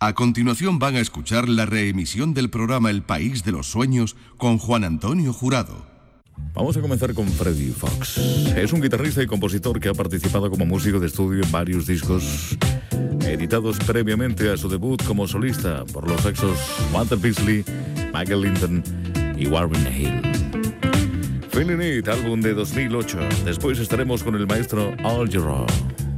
A continuación van a escuchar la reemisión del programa El País de los Sueños con Juan Antonio Jurado. Vamos a comenzar con Freddie Fox. Es un guitarrista y compositor que ha participado como músico de estudio en varios discos editados previamente a su debut como solista por los sexos Walter Beasley, Michael Linton y Warren Hill. Feeling It, álbum de 2008. Después estaremos con el maestro Al Jarreau.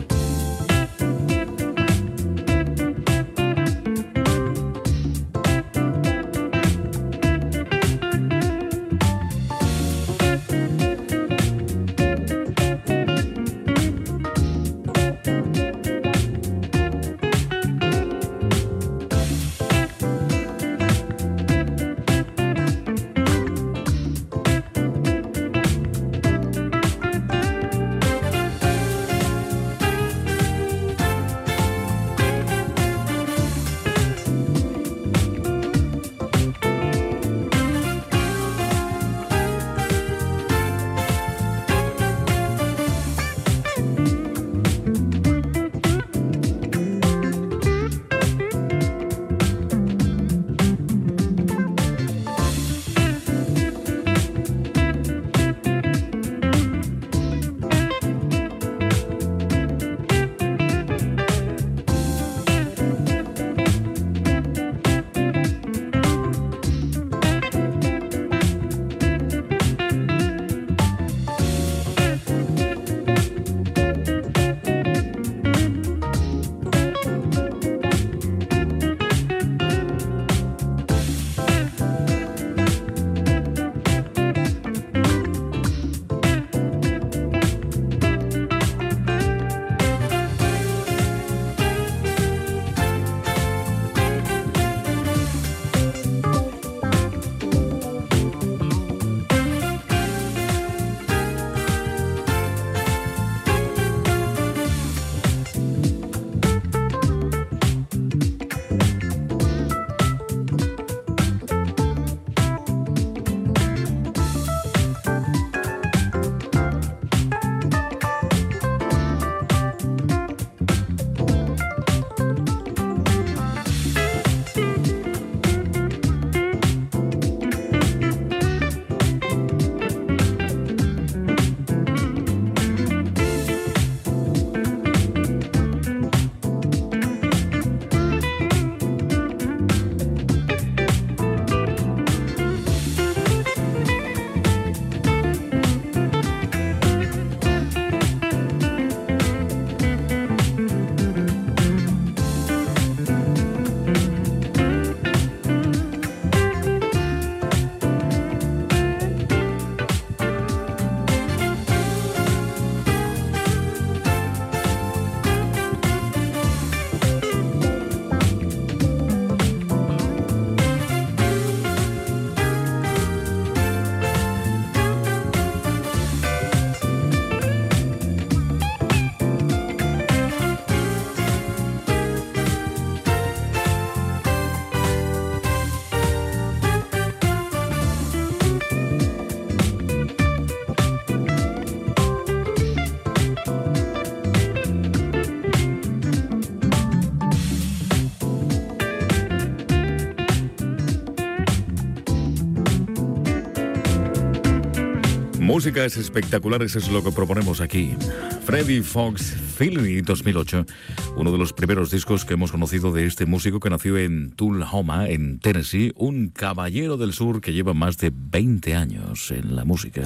Músicas espectaculares es lo que proponemos aquí. Freddie Fox, Feeling It 2008, uno de los primeros discos que hemos conocido de este músico que nació en Tullahoma, en Tennessee, un caballero del sur que lleva más de 20 años en la música.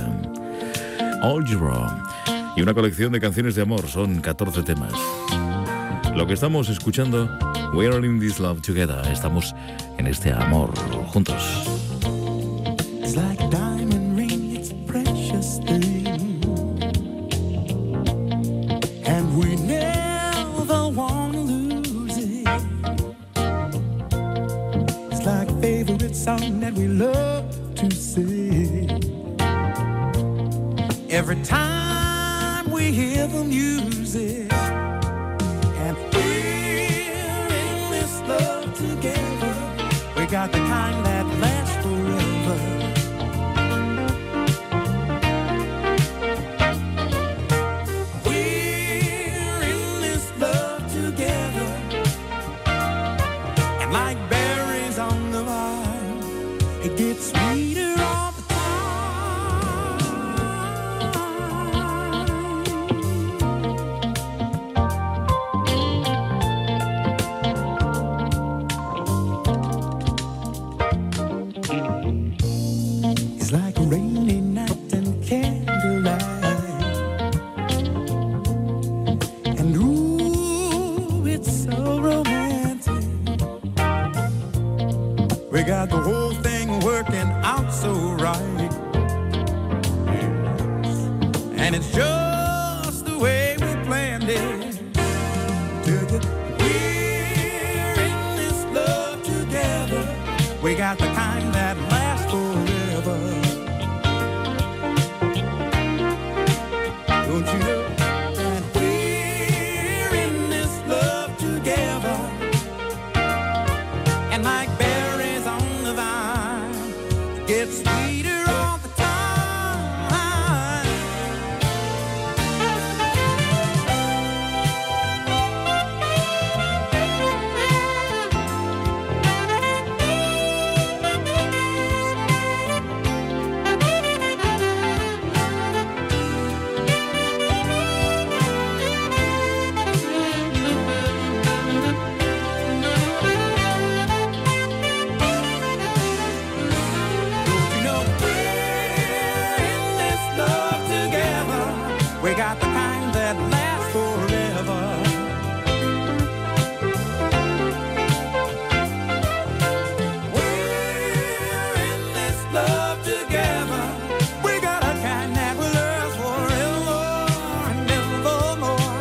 Al Jarreau, y una colección de canciones de amor, son 14 temas. Lo que estamos escuchando, We Are In This Love Together, estamos en este amor juntos. It's like a diamond ring, it's a precious thing, and we never want to lose it. It's like a favorite song that we love to sing. Every time we hear the music, and we're in this love together, we got the kind that lasts forever. like berries on the vine. It gets sweeter all the time. It's like a rainy night and candlelight. And ooh, it's so romantic. We got the whole thing working out so right. And it's just the way we planned it. We're in this love together. We got the kind that lasts forever. Don't you know that we're in this love together? And like berries on the vine, it gets sweeter all the time. We got the kind that lasts forever. We're in this love together. We got a kind that will last forever and evermore.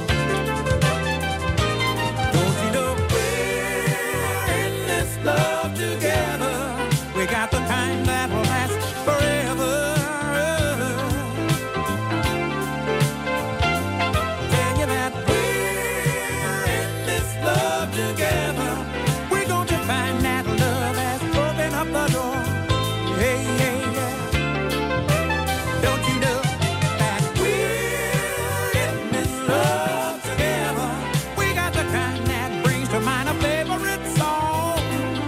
Don't you know we're in this love together? We got the kind that will last forever. Together, we're going to find that love that's opened up the door. Hey, hey, yeah. Don't you know that we're in this love together? We got the kind that brings to mind a favorite song.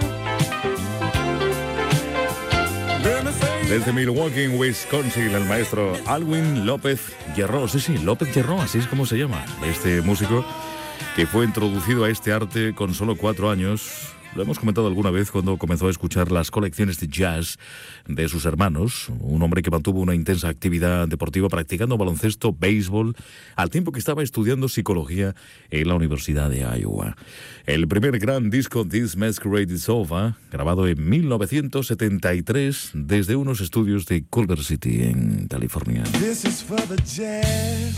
Desde Milwaukee, Wisconsin, el maestro Alwin López Guerró. Sí, López Guerró, así es como se llama. Este músico que fue introducido a este arte con solo 4 años. Lo hemos comentado alguna vez cuando comenzó a escuchar las colecciones de jazz de sus hermanos. Un hombre que mantuvo una intensa actividad deportiva practicando baloncesto, béisbol, al tiempo que estaba estudiando psicología en la Universidad de Iowa. El primer gran disco, This Masquerade Is Over, grabado en 1973 desde unos estudios de Culver City, en California. This is for the jazz.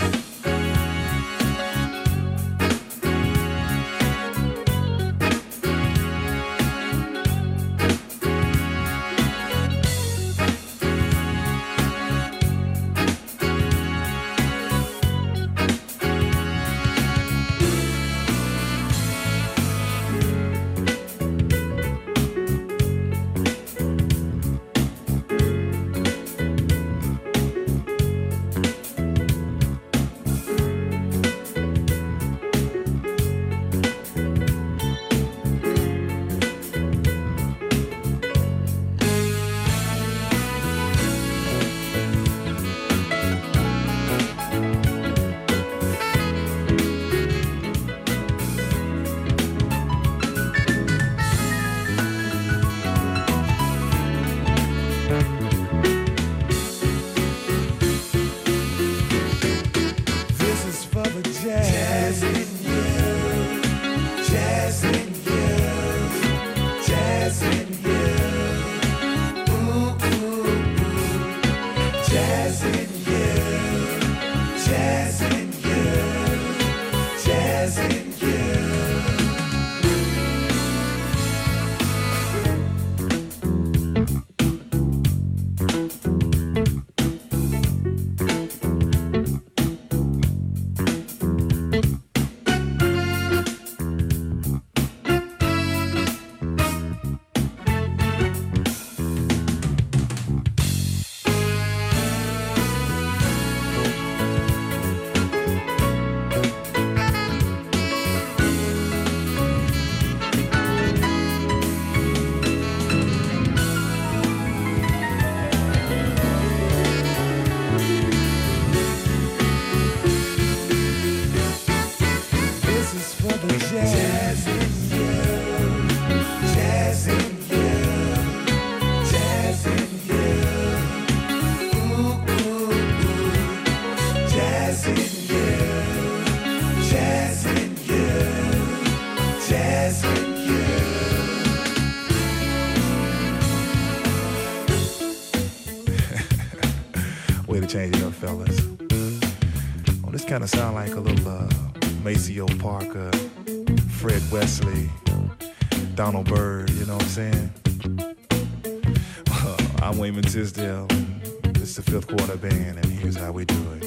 fellas. Oh, this kind of sound like a little Maceo Parker, Fred Wesley, Donald Byrd, you know what I'm saying? I'm Wayman Tisdale, and this is the Fifth Quarter Band, and here's how we do it.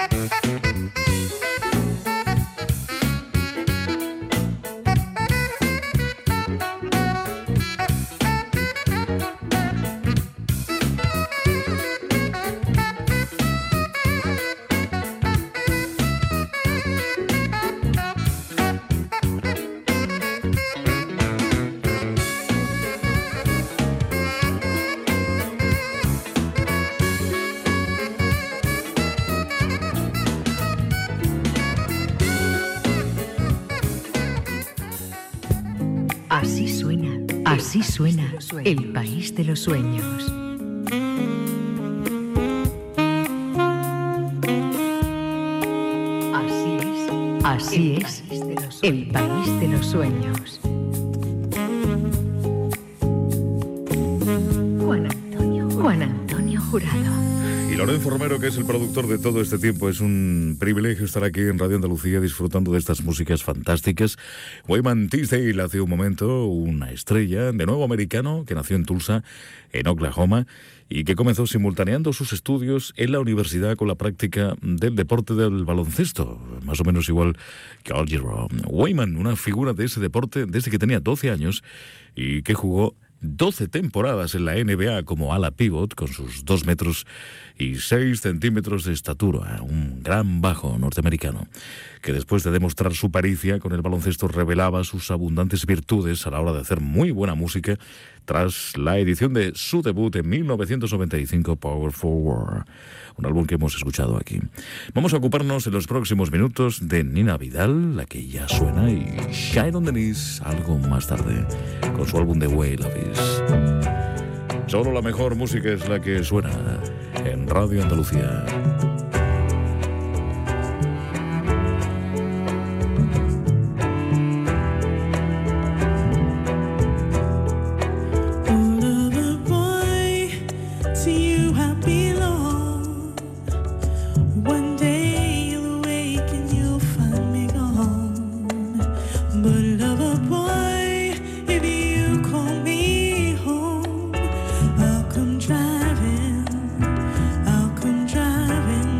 Así suena el país de los sueños. Así es el país de los sueños. Juan Antonio Jurado. Y Lorenzo Romero, que es el productor de todo este tiempo. Es un privilegio estar aquí en Radio Andalucía disfrutando de estas músicas fantásticas. Wayman Tisdale hace un momento, una estrella de nuevo americano que nació en Tulsa, en Oklahoma, y que comenzó simultaneando sus estudios en la universidad con la práctica del deporte del baloncesto, más o menos igual que Al Jarreau. Wayman, una figura de ese deporte desde que tenía 12 años y que jugó 12 temporadas en la NBA como ala pivot con sus 2 metros y 6 centímetros de estatura, un gran bajo norteamericano que después de demostrar su pericia con el baloncesto revelaba sus abundantes virtudes a la hora de hacer muy buena música tras la edición de su debut en 1995, Power Forward, un álbum que hemos escuchado aquí. Vamos a ocuparnos en los próximos minutos de Nina Vidal, la que ya suena, y Shine on the Knees algo más tarde con su álbum The Way Love Is. Solo la mejor música es la que suena en Radio Andalucía. I'll come driving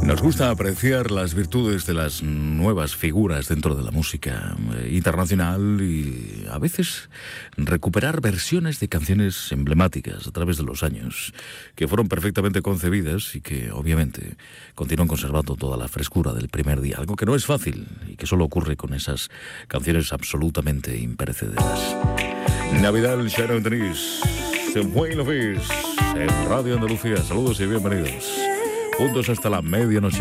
Nos gusta apreciar las virtudes de las nuevas figuras dentro de la música internacional y a veces recuperar versiones de canciones emblemáticas a través de los años que fueron perfectamente concebidas y que obviamente continúan conservando toda la frescura del primer día, algo que no es fácil y que solo ocurre con esas canciones absolutamente imperecederas. Navidad, Sharon Denise, The Whale of Is, en Radio Andalucía. Saludos y bienvenidos. Juntos hasta la medianoche.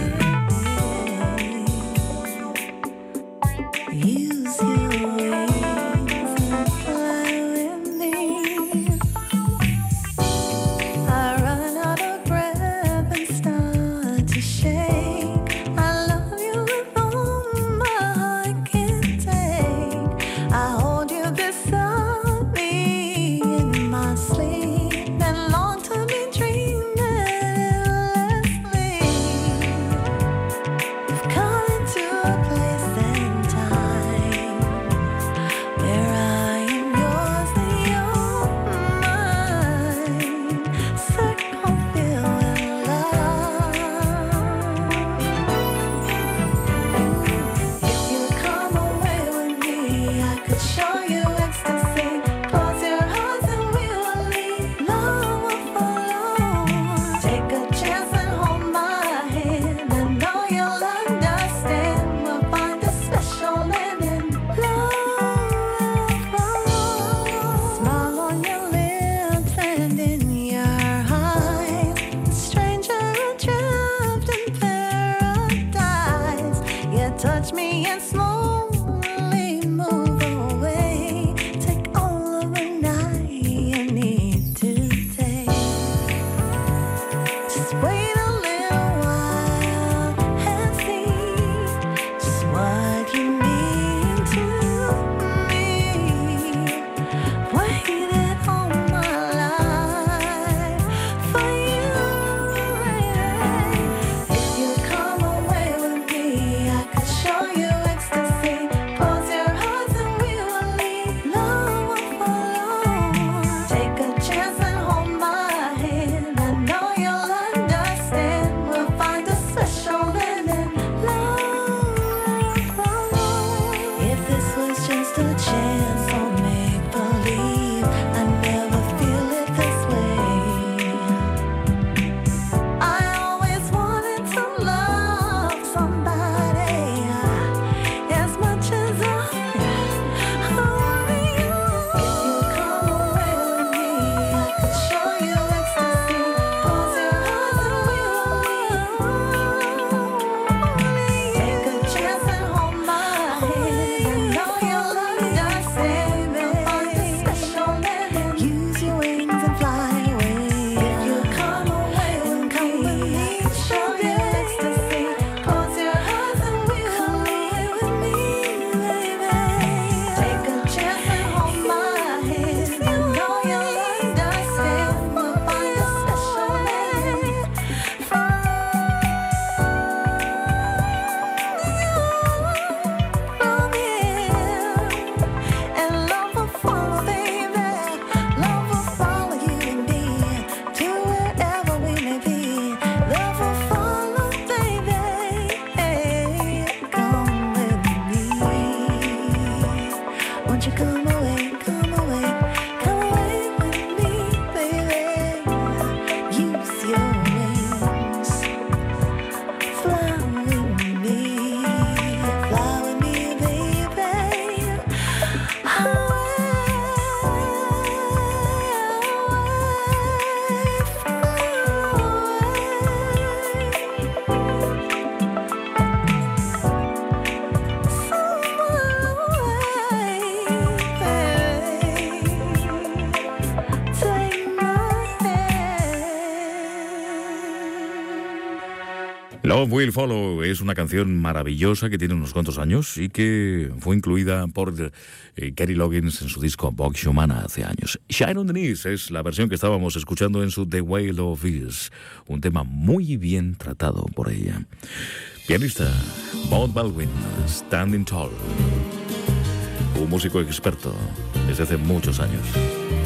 Love Will Follow es una canción maravillosa que tiene unos cuantos años y que fue incluida por Kenny Loggins en su disco Vox Humana hace años. Sharon Denise es la versión que estábamos escuchando en su The Whale of Is, un tema muy bien tratado por ella. Pianista Bob Baldwin, Standing Tall, un músico experto desde hace muchos años.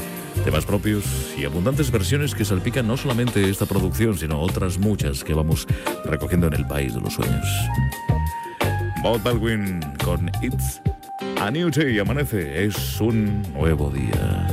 temas propios y abundantes versiones que salpican no solamente esta producción, sino otras muchas que vamos recogiendo en el País de los Sueños. Bob Baldwin con It's a New Day. Amanece, es un nuevo día.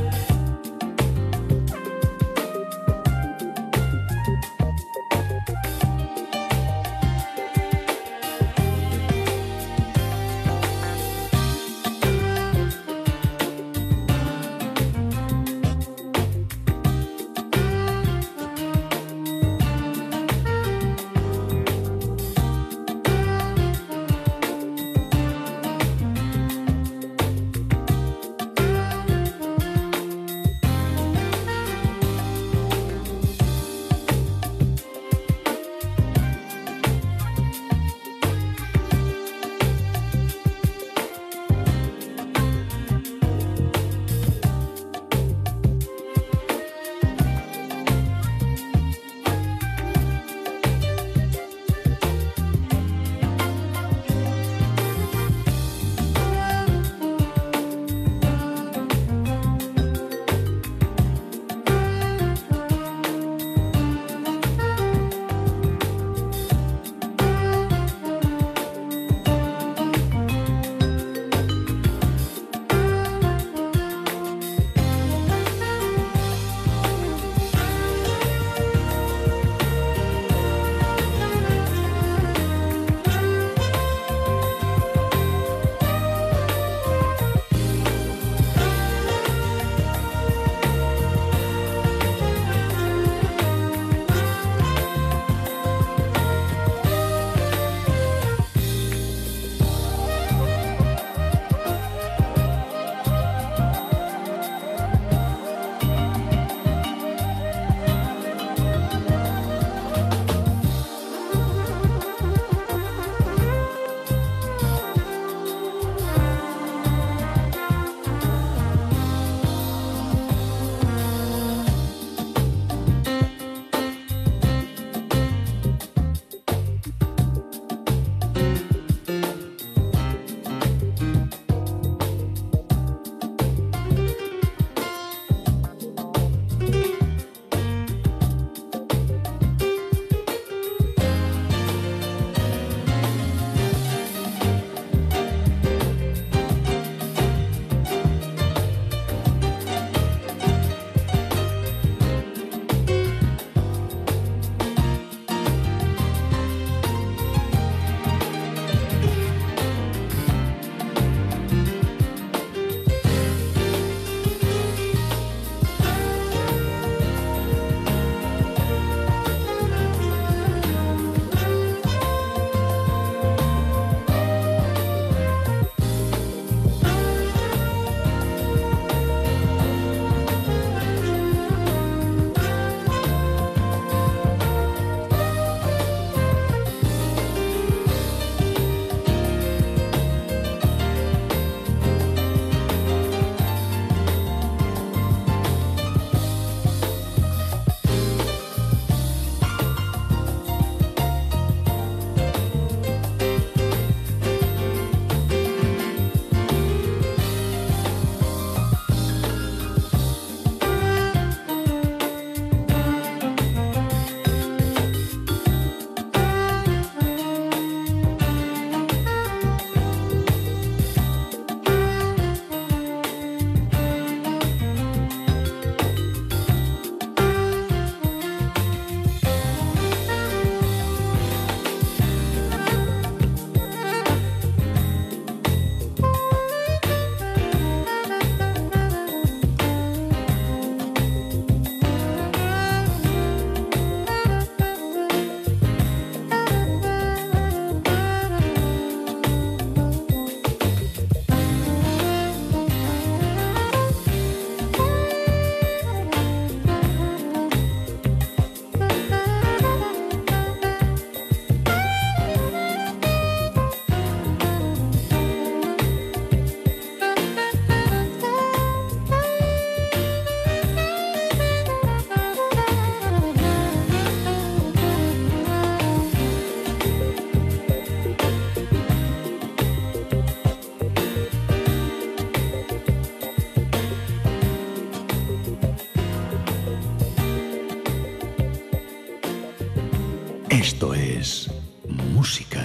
Esto es música.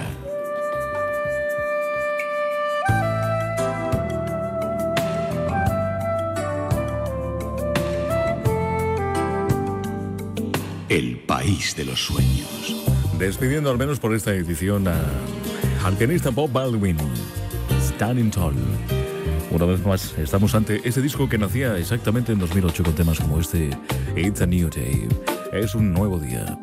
El país de los sueños. Despidiendo al menos por esta edición al pianista Bob Baldwin, Standing Tall. Una vez más, estamos ante este disco que nacía exactamente en 2008 con temas como este, It's a New Day. Es un nuevo día.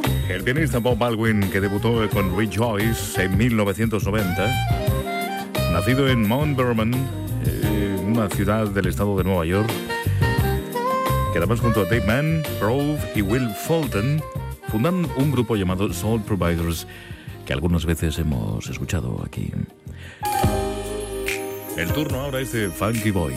pianista Bob Baldwin, que debutó con Rejoice en 1990, Nacido en Mount Vernon, una ciudad del estado de Nueva York, que además junto a Dave Mann, Grove y Will Fulton fundan un grupo llamado Soul Providers, que algunas veces hemos escuchado aquí. El turno ahora es de Funky Boy.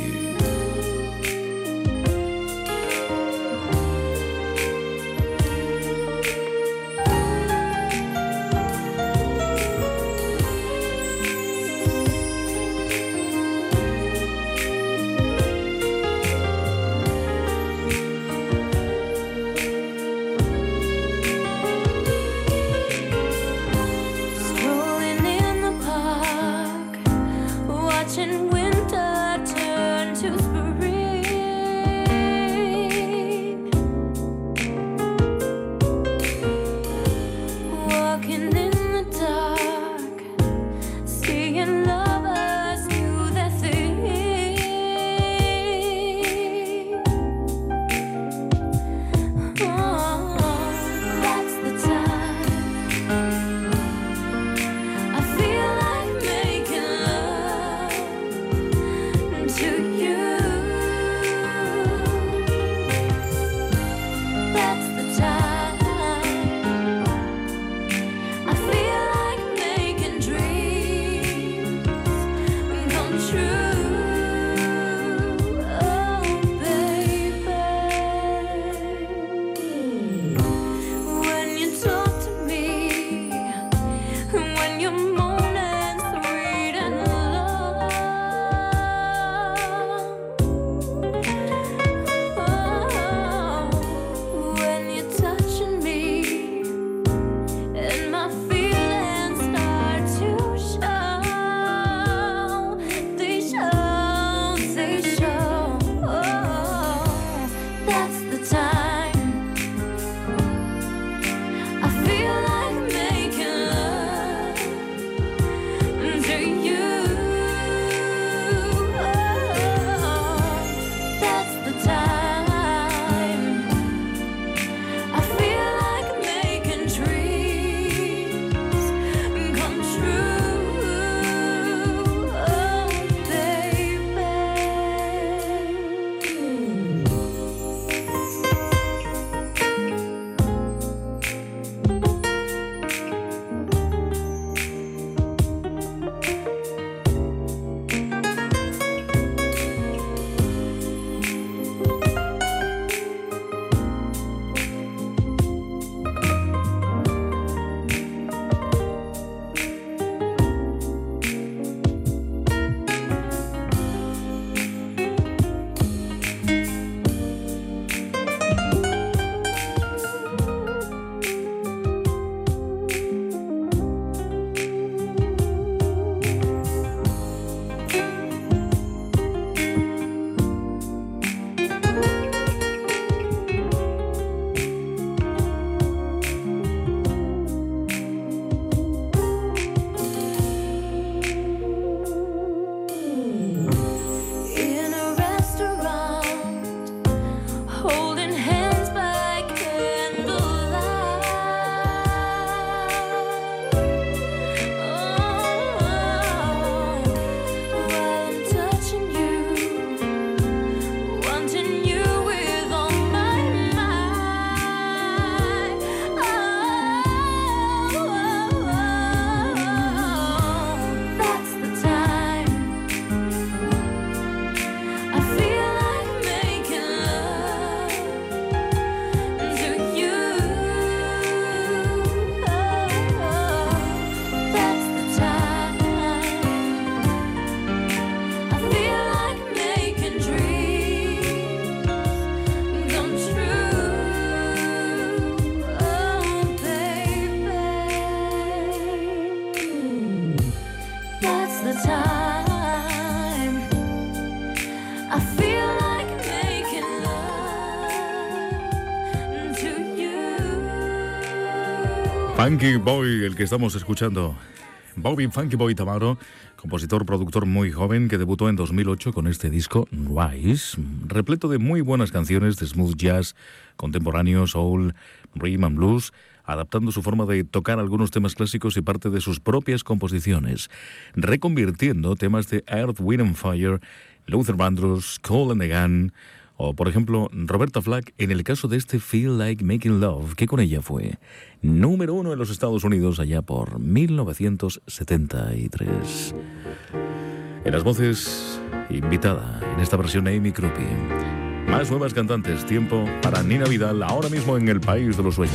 Funky Boy, el que estamos escuchando. Bobby Funky Boy Tamaro, compositor, productor muy joven que debutó en 2008 con este disco Rise, repleto de muy buenas canciones de smooth jazz, contemporáneo, soul, rhythm and blues, adaptando su forma de tocar algunos temas clásicos y parte de sus propias composiciones, reconvirtiendo temas de Earth, Wind and Fire, Luther Vandross, Kool and the Gang, o por ejemplo Roberta Flack en el caso de este Feel Like Making Love, que con ella fue número 1 en los Estados Unidos allá por 1973. En las voces, invitada en esta versión Amy Crupi. Más nuevas cantantes, tiempo para Nina Vidal, ahora mismo en el País de los Sueños.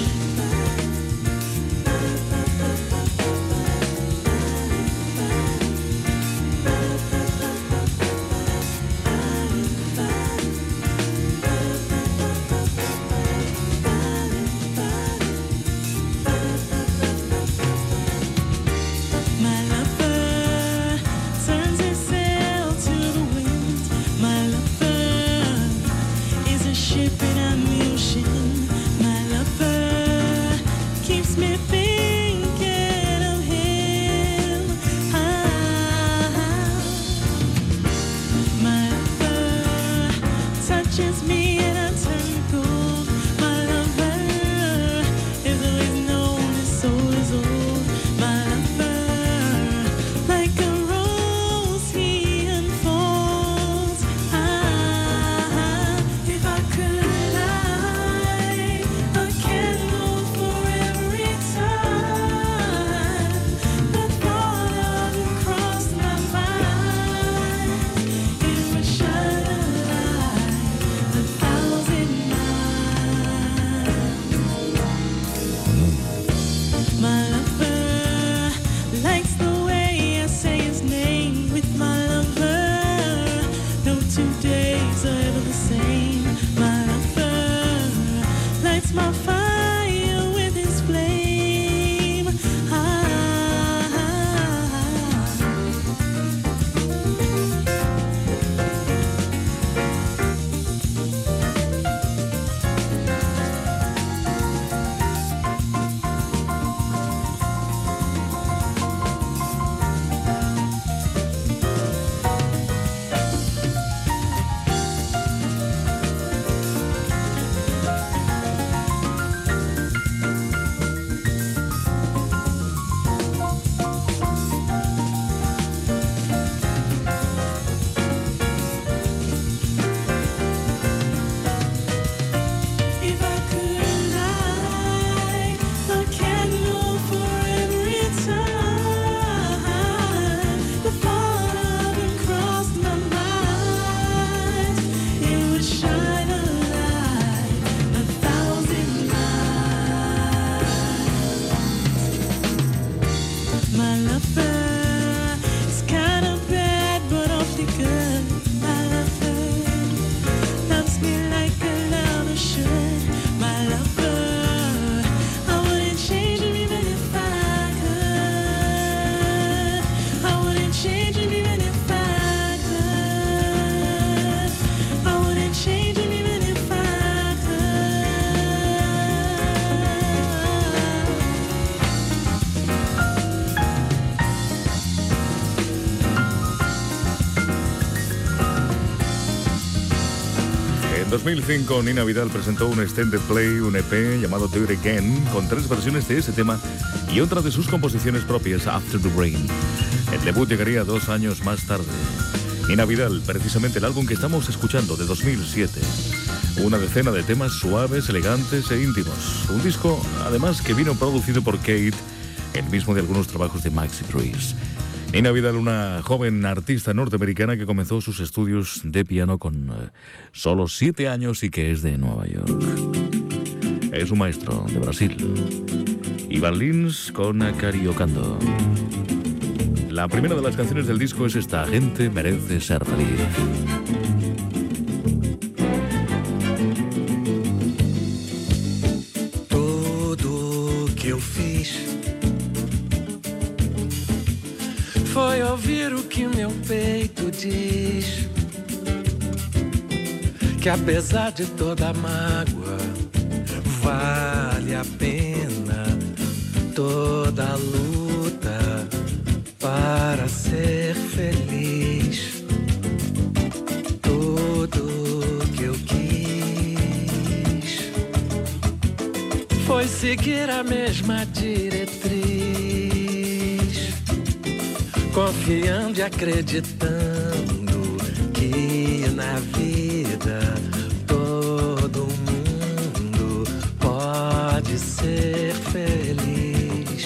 En 2005, Nina Vidal presentó un extended play, un EP llamado Do It Again, con 3 versiones de ese tema y otra de sus composiciones propias, After the Rain. El debut llegaría 2 años más tarde. Nina Vidal, precisamente el álbum que estamos escuchando, de 2007. Una decena de temas suaves, elegantes e íntimos. Un disco, además, que vino producido por Kate, el mismo de algunos trabajos de Maxi Priest. Nina Vidal, una joven artista norteamericana que comenzó sus estudios de piano con solo 7 años y que es de Nueva York. Es un maestro de Brasil. Ivan Lins con Cariocando. La primera de las canciones del disco es esta, Gente merece ser feliz. Tudo que eu fiz foi ouvir o que meu peito diz, que apesar de toda mágoa vale a pena toda a luta para ser feliz. Tudo que eu quis foi seguir a mesma diretriz, confiando e acreditando que na vida todo mundo pode ser feliz.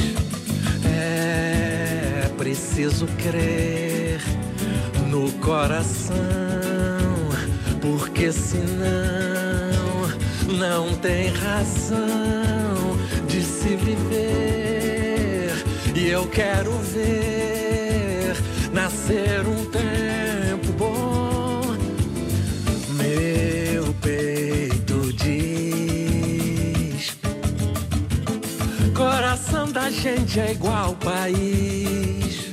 É preciso crer no coração, porque senão não tem razão de se viver. E eu quero ver nascer um tempo bom. Meu peito diz: coração da gente é igual país.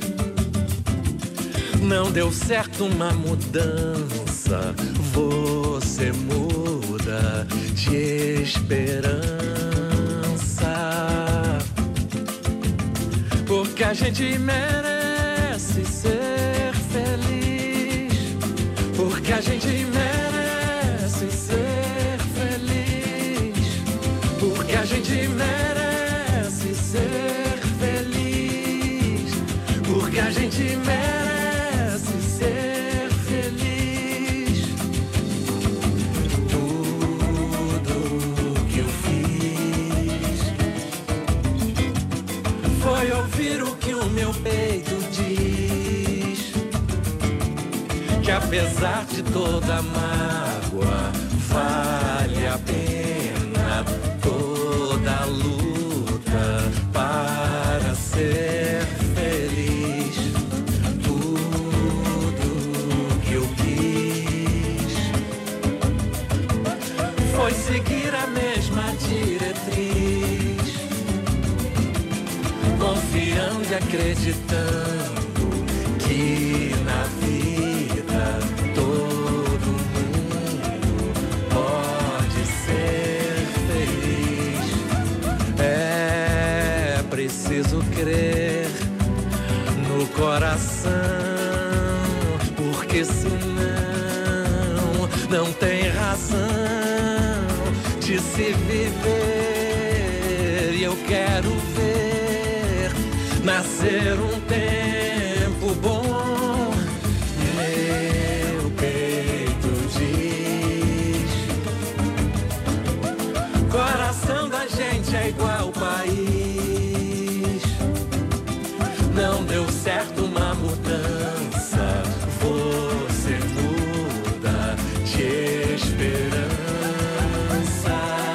Não deu certo uma mudança, você muda de esperança. Porque a gente merece ser feliz. Porque a gente merece ser feliz. Porque a gente merece ser feliz. Porque a gente merece ser feliz. Tudo que eu fiz foi ouvir o que o meu peito diz, que apesar de toda mágoa vale a pena toda luta para ser feliz. Tudo que eu quis foi seguir a mesma diretriz, confiando e acreditando que na vida todo mundo pode ser feliz. É preciso crer no coração, porque senão não tem razão de se viver. E eu quero ver nascer um tempo bom. Meu peito diz: coração da gente é igual país. Não deu certo uma mudança, você muda de esperança.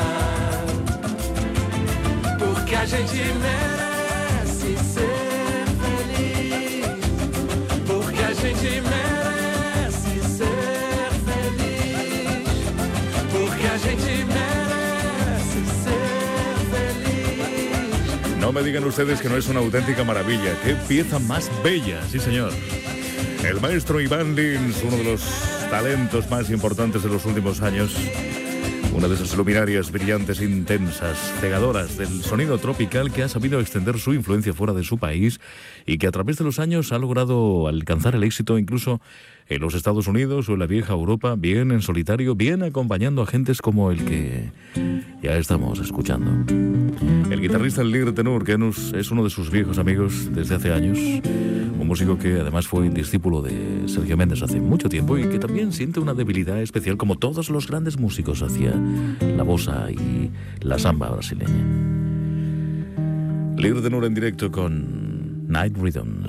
Porque a gente merece ser feliz. Porque a gente merece ser feliz. Porque a gente merece ser feliz. No me digan ustedes que no es una auténtica maravilla. ¡Qué pieza más bella! Sí, señor. El maestro Iván Lins, uno de los talentos más importantes de los últimos años. Una de esas luminarias brillantes, intensas, cegadoras del sonido tropical, que ha sabido extender su influencia fuera de su país y que a través de los años ha logrado alcanzar el éxito incluso en los Estados Unidos o en la vieja Europa, bien en solitario, bien acompañando a gentes como el que ya estamos escuchando. El guitarrista Lir Tenur, que es uno de sus viejos amigos desde hace años, un músico que además fue discípulo de Sergio Méndez hace mucho tiempo y que también siente una debilidad especial, como todos los grandes músicos, hacia la bossa y la samba brasileña. Lir Tenur en directo con Night Rhythms.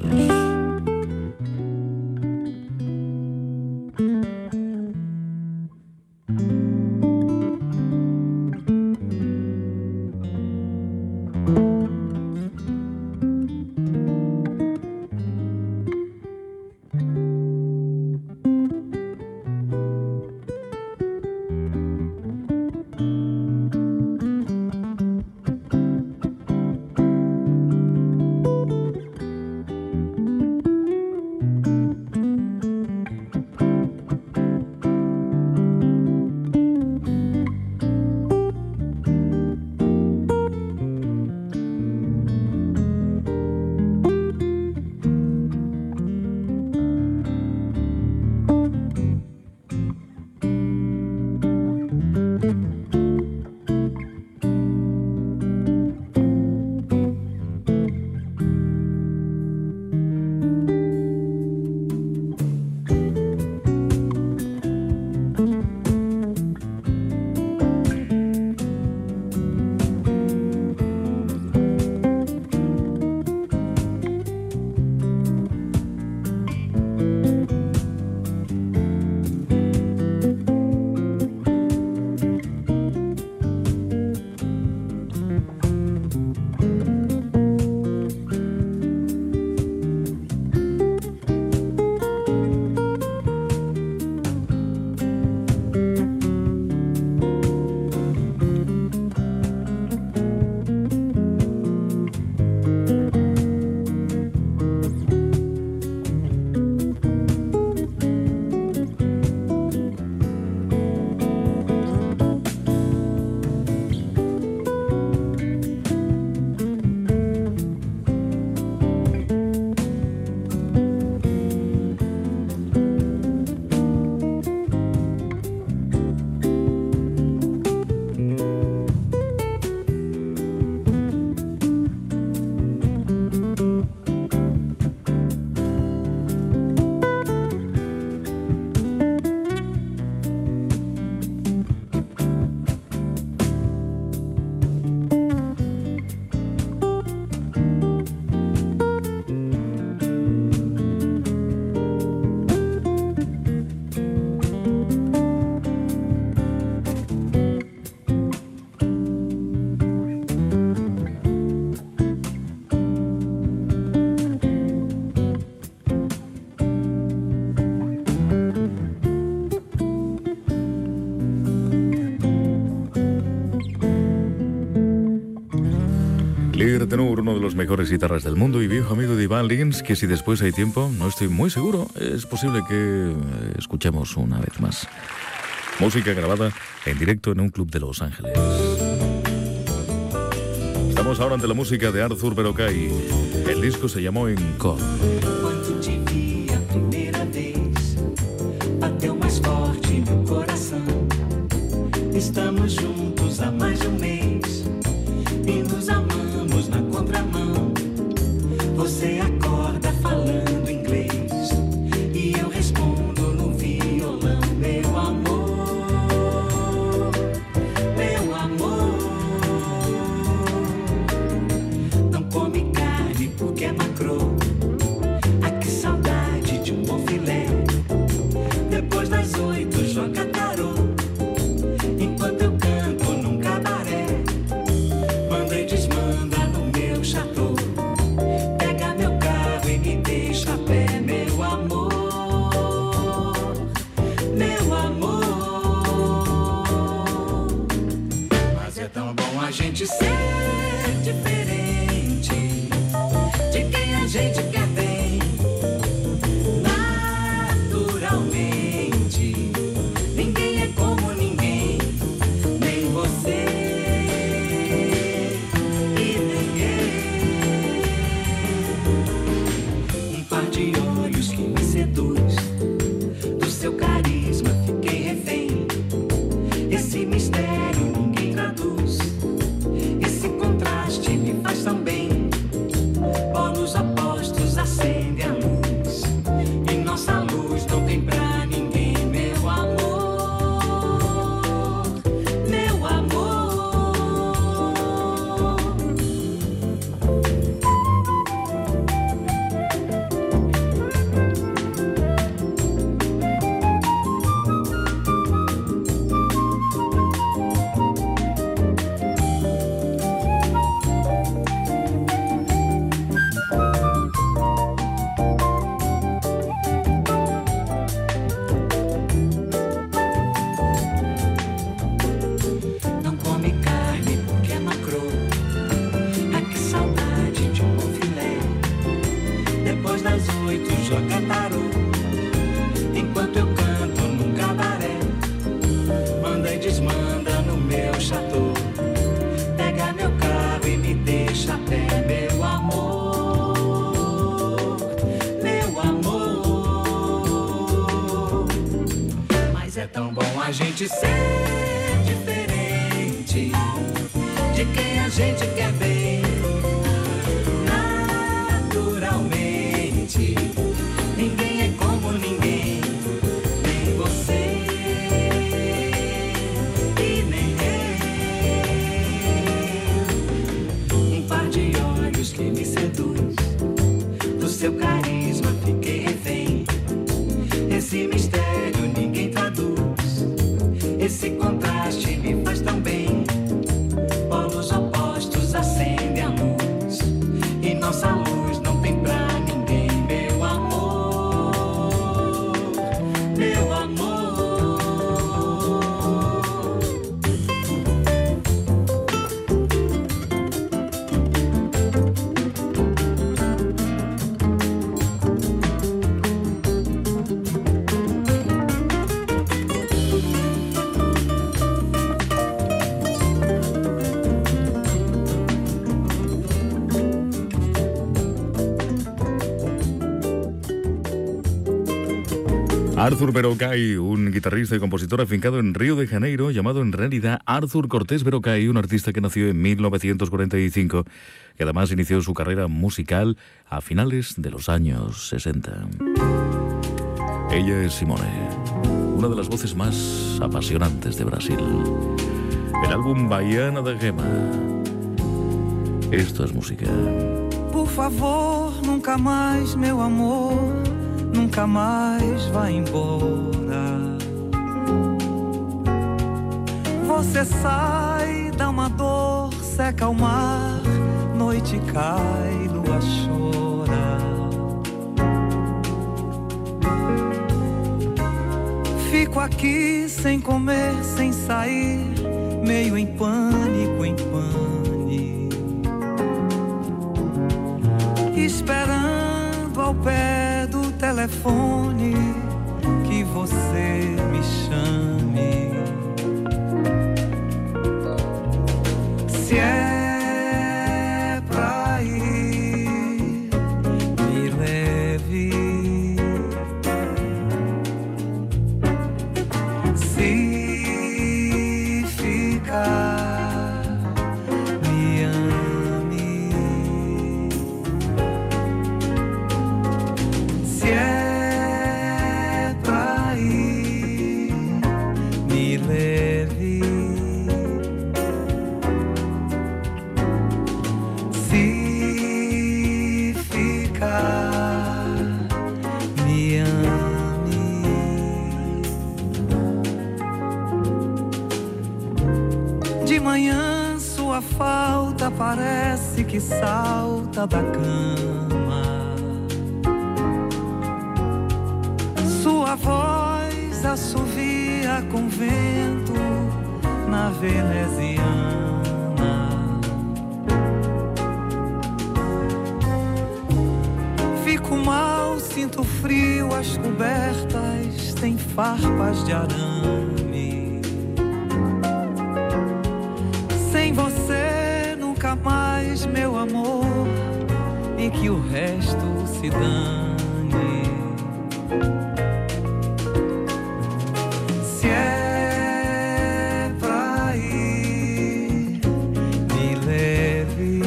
este tenor, uno de los mejores guitarras del mundo y viejo amigo de Iván Lins, que si después hay tiempo, no estoy muy seguro, es posible que escuchemos una vez más. Música grabada en directo en un club de Los Ángeles. Estamos ahora ante la música de Arthur Verocai. El disco se llamó Encore. Quando te vi a primeira vez, bateu mais forte meu coração. Estamos juntos há mais de mês e nos amamos na contramão. Você acorda falando inglês e eu respondo no violão. Meu amor, meu amor. Não come carne porque é macro. Ah, que saudade de um bom filé. Depois das 8 joga tarô. Enquanto eu canto num cabaré, manda e desmanda no meu chateau. Pega meu carro e me deixa a pé, meu amor, meu amor. Mas é tão bom a gente ser diferente de quem a gente quer bem, naturalmente. Ninguém é como ninguém, nem você e nem eu. Um par de olhos que me seduz, do seu carisma fiquei refém. Esse mistério ninguém traduz, esse contraste me faz tão bem. Polos opostos acendem a luz, e nossa luz não tem pra ninguém. Meu amor, meu amor. Não come carne porque é macro. Ah, que saudade de um bom filé. Depois das 8 joga tarô. Enquanto eu canto num cabaré, manda e desmanda no meu chateau. Pega meu carro e me deixa a pé, meu amor, meu amor. Mas é tão bom a gente ser diferente de quem a gente quer bem, naturalmente. Ninguém é como ninguém, nem você e nem eu. Um par de olhos que me seduz, do seu carisma fiquei refém. Esse mistério ninguém traduz, esse contraste me faz tão bem. Polos opostos acendem a luz, e nossa luz não tem pra ninguém. Meu amor, meu amor. Arthur Verocai, un guitarrista y compositor afincado en Río de Janeiro, llamado en realidad Arthur Cortés Verocai, un artista que nació en 1945, que además inició su carrera musical a finales de los años 60. Ella es Simone, una de las voces más apasionantes de Brasil. El álbum Baiana da Gema. Esto es música. Por favor, nunca mais, meu amor, nunca mais vá embora. Você sai, dá uma dor, seca o mar, noite cai, lua chora. Fico aqui sem comer, sem sair, meio em pânico, em pane. esperando ao pé do telefone que você me chame. Se é pra ir, me leve. Se ficar, me ame. Se é pra ir, me leve. Se ficar, me ame. De manhã sua falta parece que salta da cama. Sua voz assovia com vento na veneziana. Fico mal, sinto frio, as cobertas têm farpas de arame. Sem você nunca mais, meu amor, e que o resto se dane. Se é pra ir, me leve.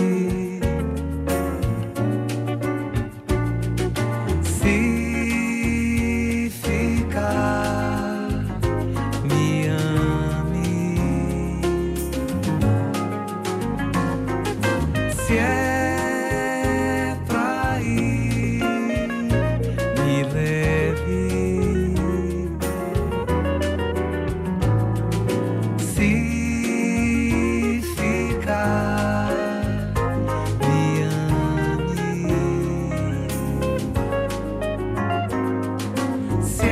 Se ficar, me ame. Se é pra ir, me leve. Se ficar, me ame. Se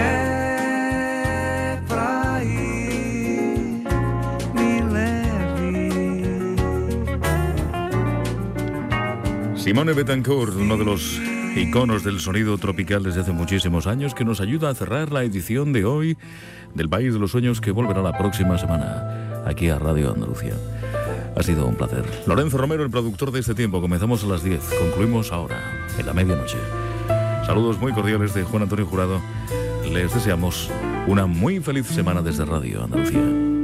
é pra ir, me leve. Simone Betancourt, uno de los iconos del sonido tropical desde hace muchísimos años, que nos ayuda a cerrar la edición de hoy del País de los Sueños, que volverá la próxima semana aquí a Radio Andalucía. Ha sido un placer. Lorenzo Romero, el productor de este tiempo. Comenzamos a las 10, concluimos ahora, en la medianoche. Saludos muy cordiales de Juan Antonio Jurado. Les deseamos una muy feliz semana desde Radio Andalucía.